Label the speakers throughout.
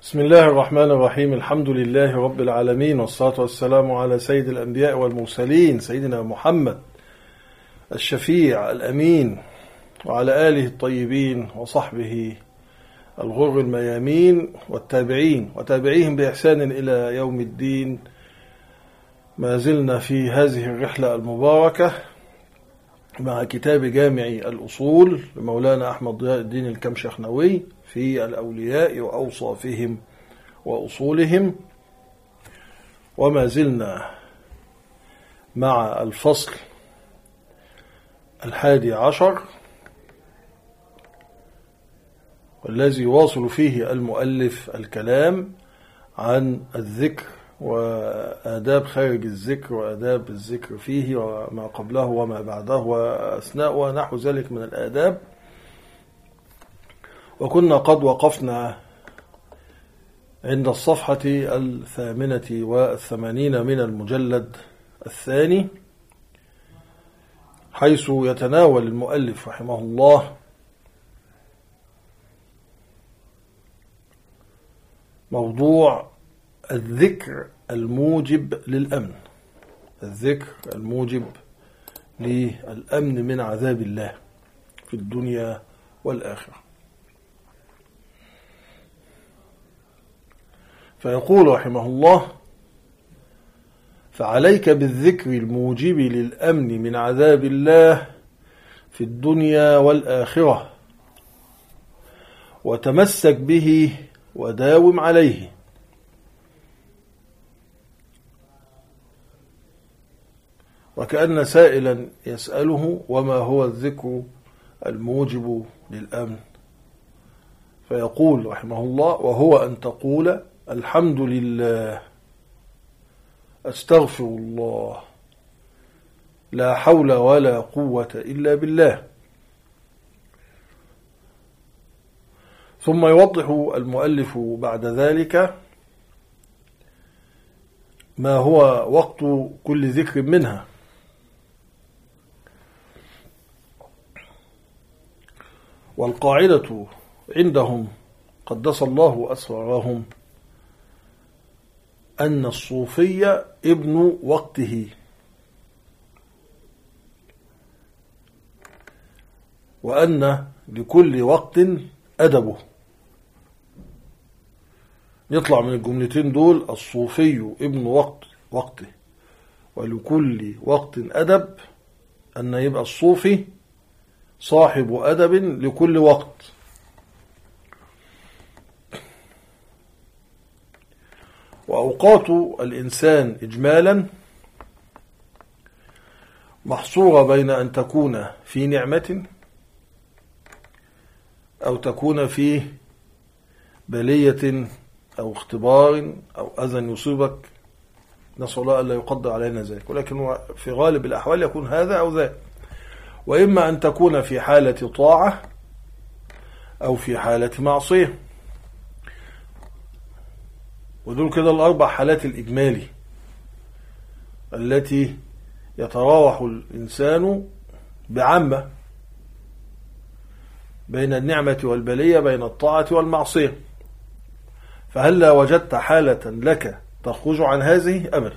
Speaker 1: بسم الله الرحمن الرحيم. الحمد لله رب العالمين، والصلاة والسلام على سيد الأنبياء والمرسلين سيدنا محمد الشفيع الأمين، وعلى آله الطيبين وصحبه الغر الميامين، والتابعين وتابعيهم بإحسان إلى يوم الدين. ما زلنا في هذه الرحلة المباركة مع كتاب جامع الأصول لمولانا أحمد ضياء الدين الكمشخنوي في الأولياء وأوصافهم وأصولهم، وما زلنا مع الفصل 11 والذي يواصل فيه المؤلف الكلام عن الذكر وآداب خارج الذكر وآداب الذكر فيه وما قبله وما بعده وأثناء ونحو ذلك من الآداب. وكنا قد وقفنا عند الصفحة 88 من المجلد الثاني، حيث يتناول المؤلف رحمه الله موضوع الذكر الموجب للأمن، الذكر الموجب للأمن من عذاب الله في الدنيا والآخرة. فيقول رحمه الله: فعليك بالذكر الموجب للأمن من عذاب الله في الدنيا والآخرة، وتمسك به وداوم عليه، وكأن سائلا يسأله: وما هو الذكر الموجب للأمن؟ فيقول رحمه الله: وهو أن تقول الحمد لله، أستغفر الله، لا حول ولا قوة إلا بالله. ثم يوضح المؤلف بعد ذلك ما هو وقت كل ذكر منها. والقاعدة عندهم قدس الله أسرارهم أن الصوفي ابن وقته، وأن لكل وقت أدبه. يطلع من الجملتين دول: الصوفي ابن وقته ولكل وقت أدب، أن يبقى الصوفي صاحب أدب لكل وقت. وأوقات الإنسان إجمالا محصورة بين أن تكون في نعمة أو تكون في بلية أو اختبار أو أذى يصيبك، نسأل الله ألا يقدر علينا ذلك، ولكن في غالب الأحوال يكون هذا أو ذاك. وإما أن تكون في حالة طاعة أو في حالة معصية، ودول كده الأربع حالات الإجمالي التي يتراوح الإنسان بعامة بين النعمة والبلية، بين الطاعة والمعصية. فهل لا وجدت حالة لك تخرج عن هذه؟ أبدا.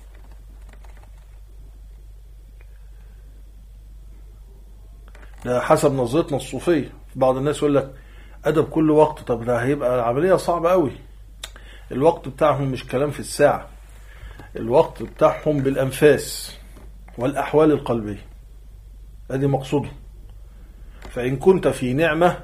Speaker 1: ده حسب نظرتنا الصوفية. بعض الناس يقول لك أدب كل وقت، طب ده هيبقى العملية صعبة قوي. الوقت بتاعهم مش كلام في الساعة، الوقت بتاعهم بالأنفاس والأحوال القلبية، هذه مقصوده. فإن كنت في نعمة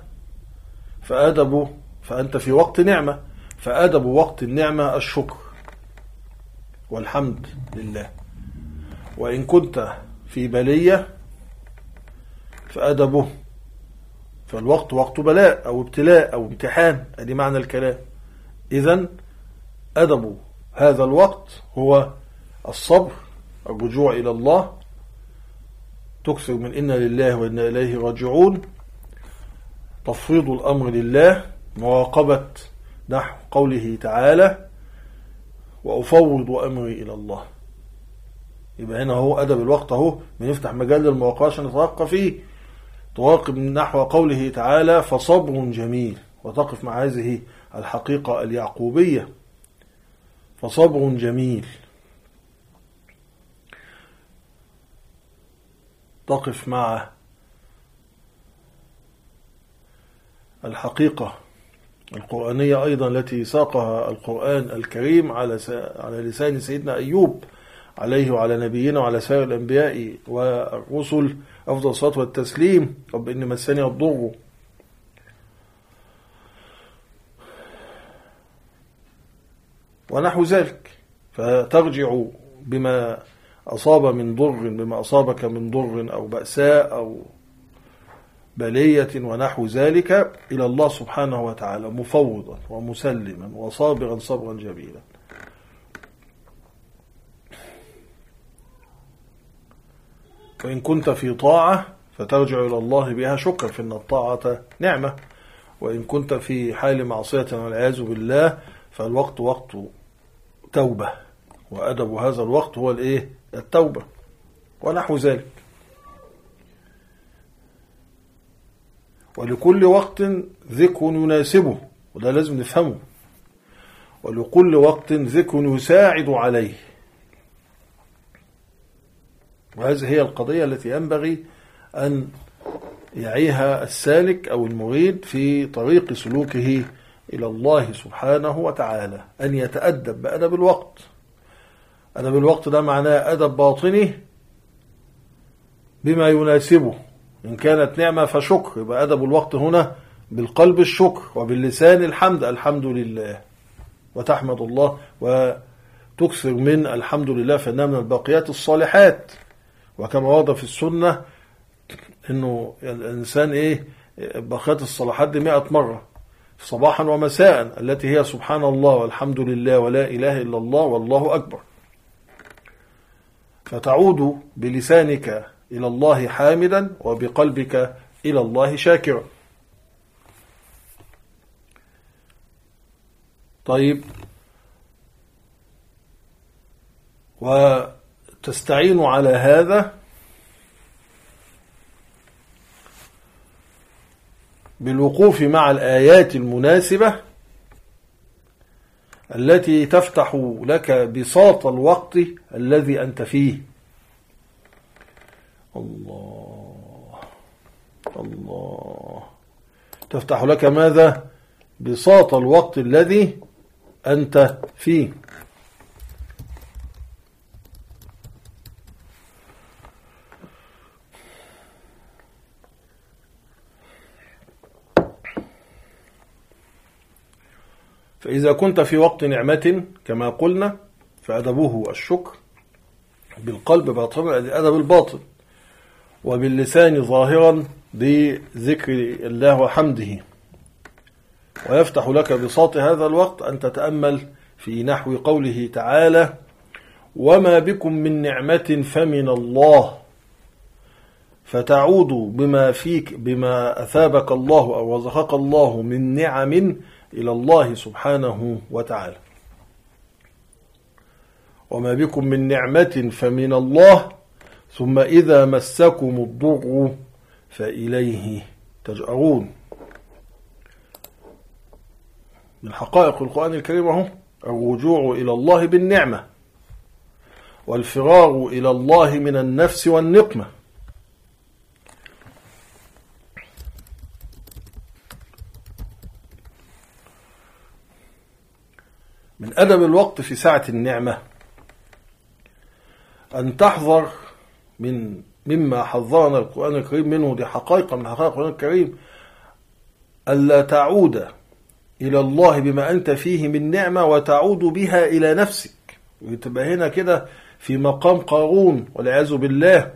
Speaker 1: فأنت في وقت نعمة، فأدب وقت النعمة الشكر والحمد لله. وإن كنت في بلية فالوقت وقت بلاء أو ابتلاء أو امتحان، هذه معنى الكلام. إذن أدب هذا الوقت هو الصبر، الرجوع إلى الله، تكثر من إنا لله وإنا إليه راجعون، تفويض الأمر لله، مراقبة نحو قوله تعالى: وأفوض أمري إلى الله. يبقى هنا هو أدب الوقت، اهو بنفتح مجال للمراقبة عشان نترقى فيه، تراقب نحو قوله تعالى: فصبر جميل، وتقف مع هذه الحقيقة اليعقوبية، فصبر جميل. تقف مع الحقيقة القرآنية أيضا التي ساقها القرآن الكريم على لسان سيدنا أيوب عليه وعلى نبينا وعلى سائر الأنبياء والرسل أفضل الصلاة والتسليم: رب إني مسني الضر. ونحو ذلك، فترجع بما أصاب من ضر، بما أصابك من ضر أو بأساء أو بلية ونحو ذلك إلى الله سبحانه وتعالى مفوضا ومسلما وصابرا صبرا جميلا. وإن كنت في طاعة فترجع إلى الله بها شكرا، فإن الطاعة نعمة. وإن كنت في حال معصية والعياذ بالله فالوقت وقت توبة، وأدب هذا الوقت هو التوبة ونحو ذلك. ولكل وقت ذكر يناسبه، وده لازم نفهمه، ولكل وقت ذكر يساعد عليه. وهذه هي القضية التي ينبغي أن يعيها السالك أو المريد في طريق سلوكه إلى الله سبحانه وتعالى، أن يتأدب بأدب الوقت. أدب الوقت ده معناه أدب باطني بما يناسبه. إن كانت نعمة فشكر، يبقى أدب الوقت هنا بالقلب الشكر، وباللسان الحمد، الحمد لله، وتحمد الله وتكثر من الحمد لله، فإنها من الباقيات الصالحات. وكما ورد في السنة إنه الإنسان باقيات الصالحات دي 100 مرة صباحا ومساء، التي هي سبحان الله والحمد لله ولا إله إلا الله والله أكبر. فتعود بلسانك إلى الله حامدا، وبقلبك إلى الله شاكرا. طيب، وتستعين على هذا بالوقوف مع الآيات المناسبة التي تفتح لك بساط الوقت الذي أنت فيه. الله تفتح لك ماذا؟ بساط الوقت الذي أنت فيه. فإذا كنت في وقت نعمة كما قلنا فأدبه الشكر، بالقلب باطنا أدب الباطن، وباللسان ظاهرا بذكر الله وحمده. ويفتح لك بساط هذا الوقت أن تتأمل في نحو قوله تعالى: وما بكم من نعمة فمن الله، فتعود بما فيك، بما أثابك الله أو رزقك الله من نعم إلى الله سبحانه وتعالى. وما بكم من نعمة فمن الله، ثم إذا مسكم الضر فإليه تجأرون. من حقائق القرآن الكريم هو الرجوع إلى الله بالنعمة، والفرار إلى الله من النفس والنقمة. من أدب الوقت في ساعة النعمة أن تحذر مما حذرنا القرآن الكريم منه، دي حقائق من حقائق القرآن الكريم، ألا تعود إلى الله بما أنت فيه من نعمة وتعود بها إلى نفسك. وتبقى هنا كده في مقام قارون والعياذ بالله.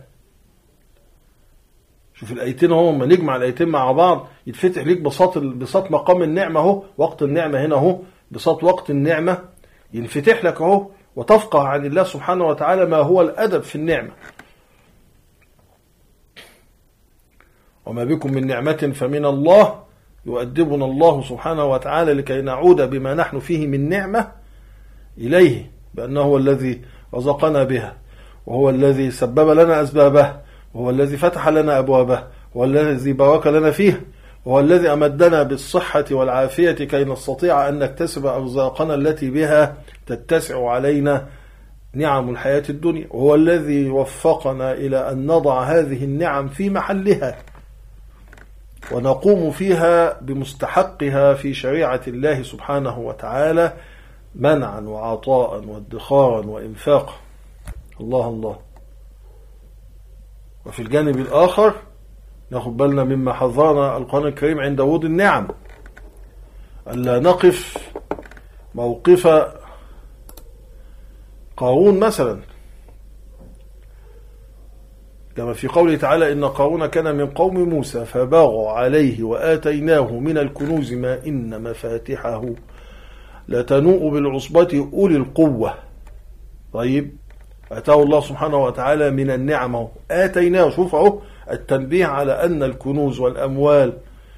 Speaker 1: شوف الآيتين هم، نجمع الآيتين مع بعض يتفتح ليك بساط مقام النعمة اهو، وقت النعمة هنا اهو، بساط وقت النعمة ينفتح لك اهو، وتفقه عن الله سبحانه وتعالى ما هو الأدب في النعمة. وما بكم من نعمة فمن الله، يؤدبنا الله سبحانه وتعالى لكي نعود بما نحن فيه من نعمة إليه، بأنه هو الذي رزقنا بها، وهو الذي سبب لنا أسبابه، وهو الذي فتح لنا أبوابه، وهو الذي بارك لنا فيه، هو الذي أمدنا بالصحة والعافية كي نستطيع أن نكتسب أرزاقنا التي بها تتسع علينا نعم الحياة الدنيا، وهو الذي وفقنا إلى أن نضع هذه النعم في محلها ونقوم فيها بمستحقها في شريعة الله سبحانه وتعالى منعا وعطاء وادخارا وإنفاقا. الله الله. وفي الجانب الآخر ناخد بالنا مما حذرنا القرآن الكريم عند وجود النعم، ألا نقف موقف قارون مثلا، كما في قوله تعالى إن قارون كان من قوم موسى فبغى عليه وآتيناه من الكنوز ما إن مفاتحه لتنوء بالعصبة أولي القوة. طيب، أتاه الله سبحانه وتعالى من النعمة، آتيناه. شوف اهو التنبيه على أن الكنوز والأموال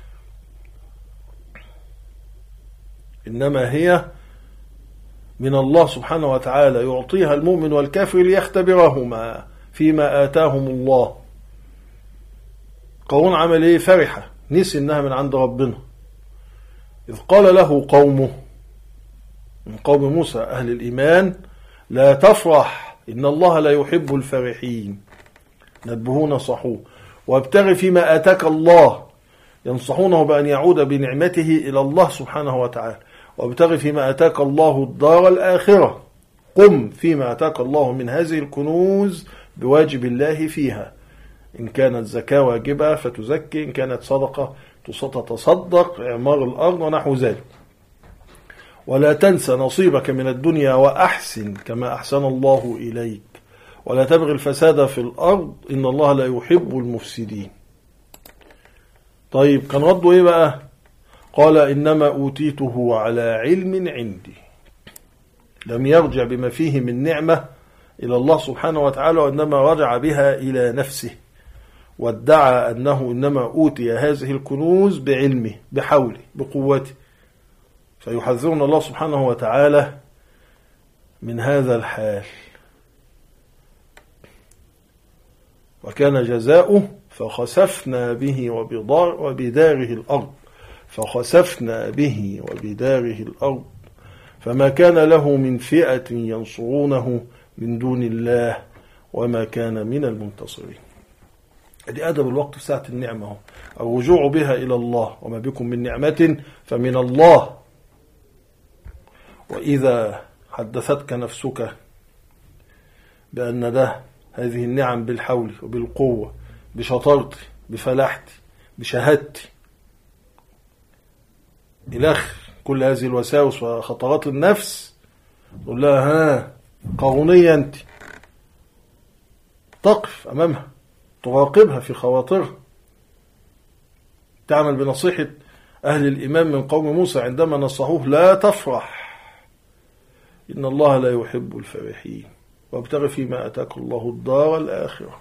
Speaker 1: إنما هي من الله سبحانه وتعالى، يعطيها المؤمن والكافر ليختبرهما فيما آتاهم الله. قارون عمل ايه؟ فرحة، نسي انها من عند ربنا، إذ قال له قومه من قوم موسى أهل الإيمان لا تفرح إن الله لا يحب الفرحين، نبهون نصحوه وابتغ فيما آتاك الله، ينصحونه بأن يعود بنعمته إلى الله سبحانه وتعالى، وابتغ فيما آتاك الله الدار الآخرة، قم فيما آتاك الله من هذه الكنوز بواجب الله فيها، إن كانت زكاة واجبة فتزكي، إن كانت صدقة تتصدق، إعمار الأرض ونحو ذلك. ولا تنسى نصيبك من الدنيا وأحسن كما أحسن الله إليك، ولا تبغي الفساد في الأرض إن الله لا يحب المفسدين. طيب، كان رده إيه بقى؟ قال إنما أوتيته على علم عندي. لم يرجع بما فيه من نعمة إلى الله سبحانه وتعالى، وإنما رجع بها إلى نفسه، وادعى أنه إنما أوتي هذه الكنوز بعلمه بحوله بقوته. فيحذرنا الله سبحانه وتعالى من هذا الحال. وكان جزاؤه فخسفنا به وبداره الأرض، فخسفنا به وبداره الأرض فما كان له من فئة ينصرونه من دون الله وما كان من المنتصرين. دي أدب الوقت في ساعة النعمة، الرجوع بها إلى الله، وما بكم من نعمة فمن الله. وإذا حدثتك نفسك بأن هذه النعم بالحول وبالقوة، بشطارتي، بفلاحتي، بشهادتي، إلخ كل هذه الوساوس وخطرات النفس، تقول لها ها قارونية أنت، تقف أمامها، تراقبها في خواطرها، تعمل بنصيحة أهل الإيمان من قوم موسى عندما نصحوه لا تفرح إن الله لا يحب الفرحين، وابتغ فيما أتاك الله الدار الآخرة.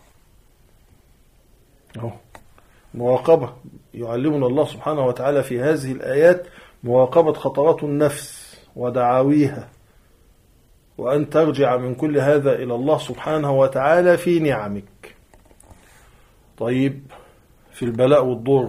Speaker 1: مراقبة يعلمنا الله سبحانه وتعالى في هذه الآيات، مراقبة خطرات النفس ودعاويها، وأن ترجع من كل هذا إلى الله سبحانه وتعالى في نعمك. طيب، في البلاء والضر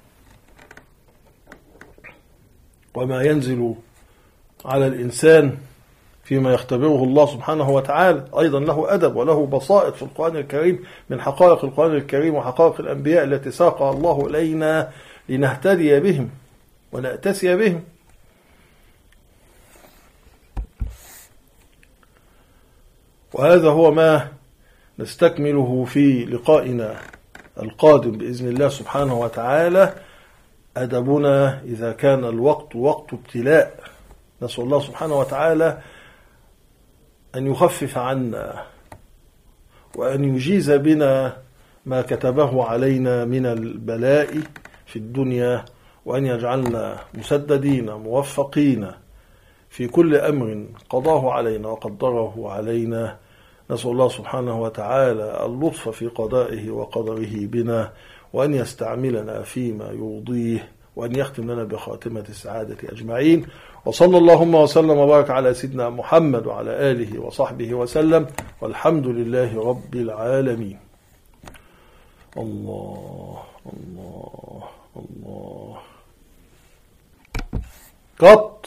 Speaker 1: وما ينزل على الإنسان فيما يختبره الله سبحانه وتعالى، أيضا له أدب وله بصائر في القرآن الكريم من حقائق القرآن الكريم وحقائق الأنبياء التي ساقها الله إلينا لنهتدي بهم ونأتسي بهم. وهذا هو ما نستكمله في لقائنا القادم بإذن الله سبحانه وتعالى، أدبنا إذا كان الوقت وقت ابتلاء. نسأل الله سبحانه وتعالى أن يخفف عنا وأن يجيز بنا ما كتبه علينا من البلاء في الدنيا، وأن يجعلنا مسددين موفقين في كل أمر قضاه علينا وقدره علينا. نسأل الله سبحانه وتعالى اللطف في قضائه وقدره بنا، وأن يستعملنا فيما يرضيه، وأن يختم لنا بخاتمة السعادة أجمعين. وصلى اللهم وسلم وبارك على سيدنا محمد وعلى آله وصحبه وسلم، والحمد لله رب العالمين. الله الله الله. قط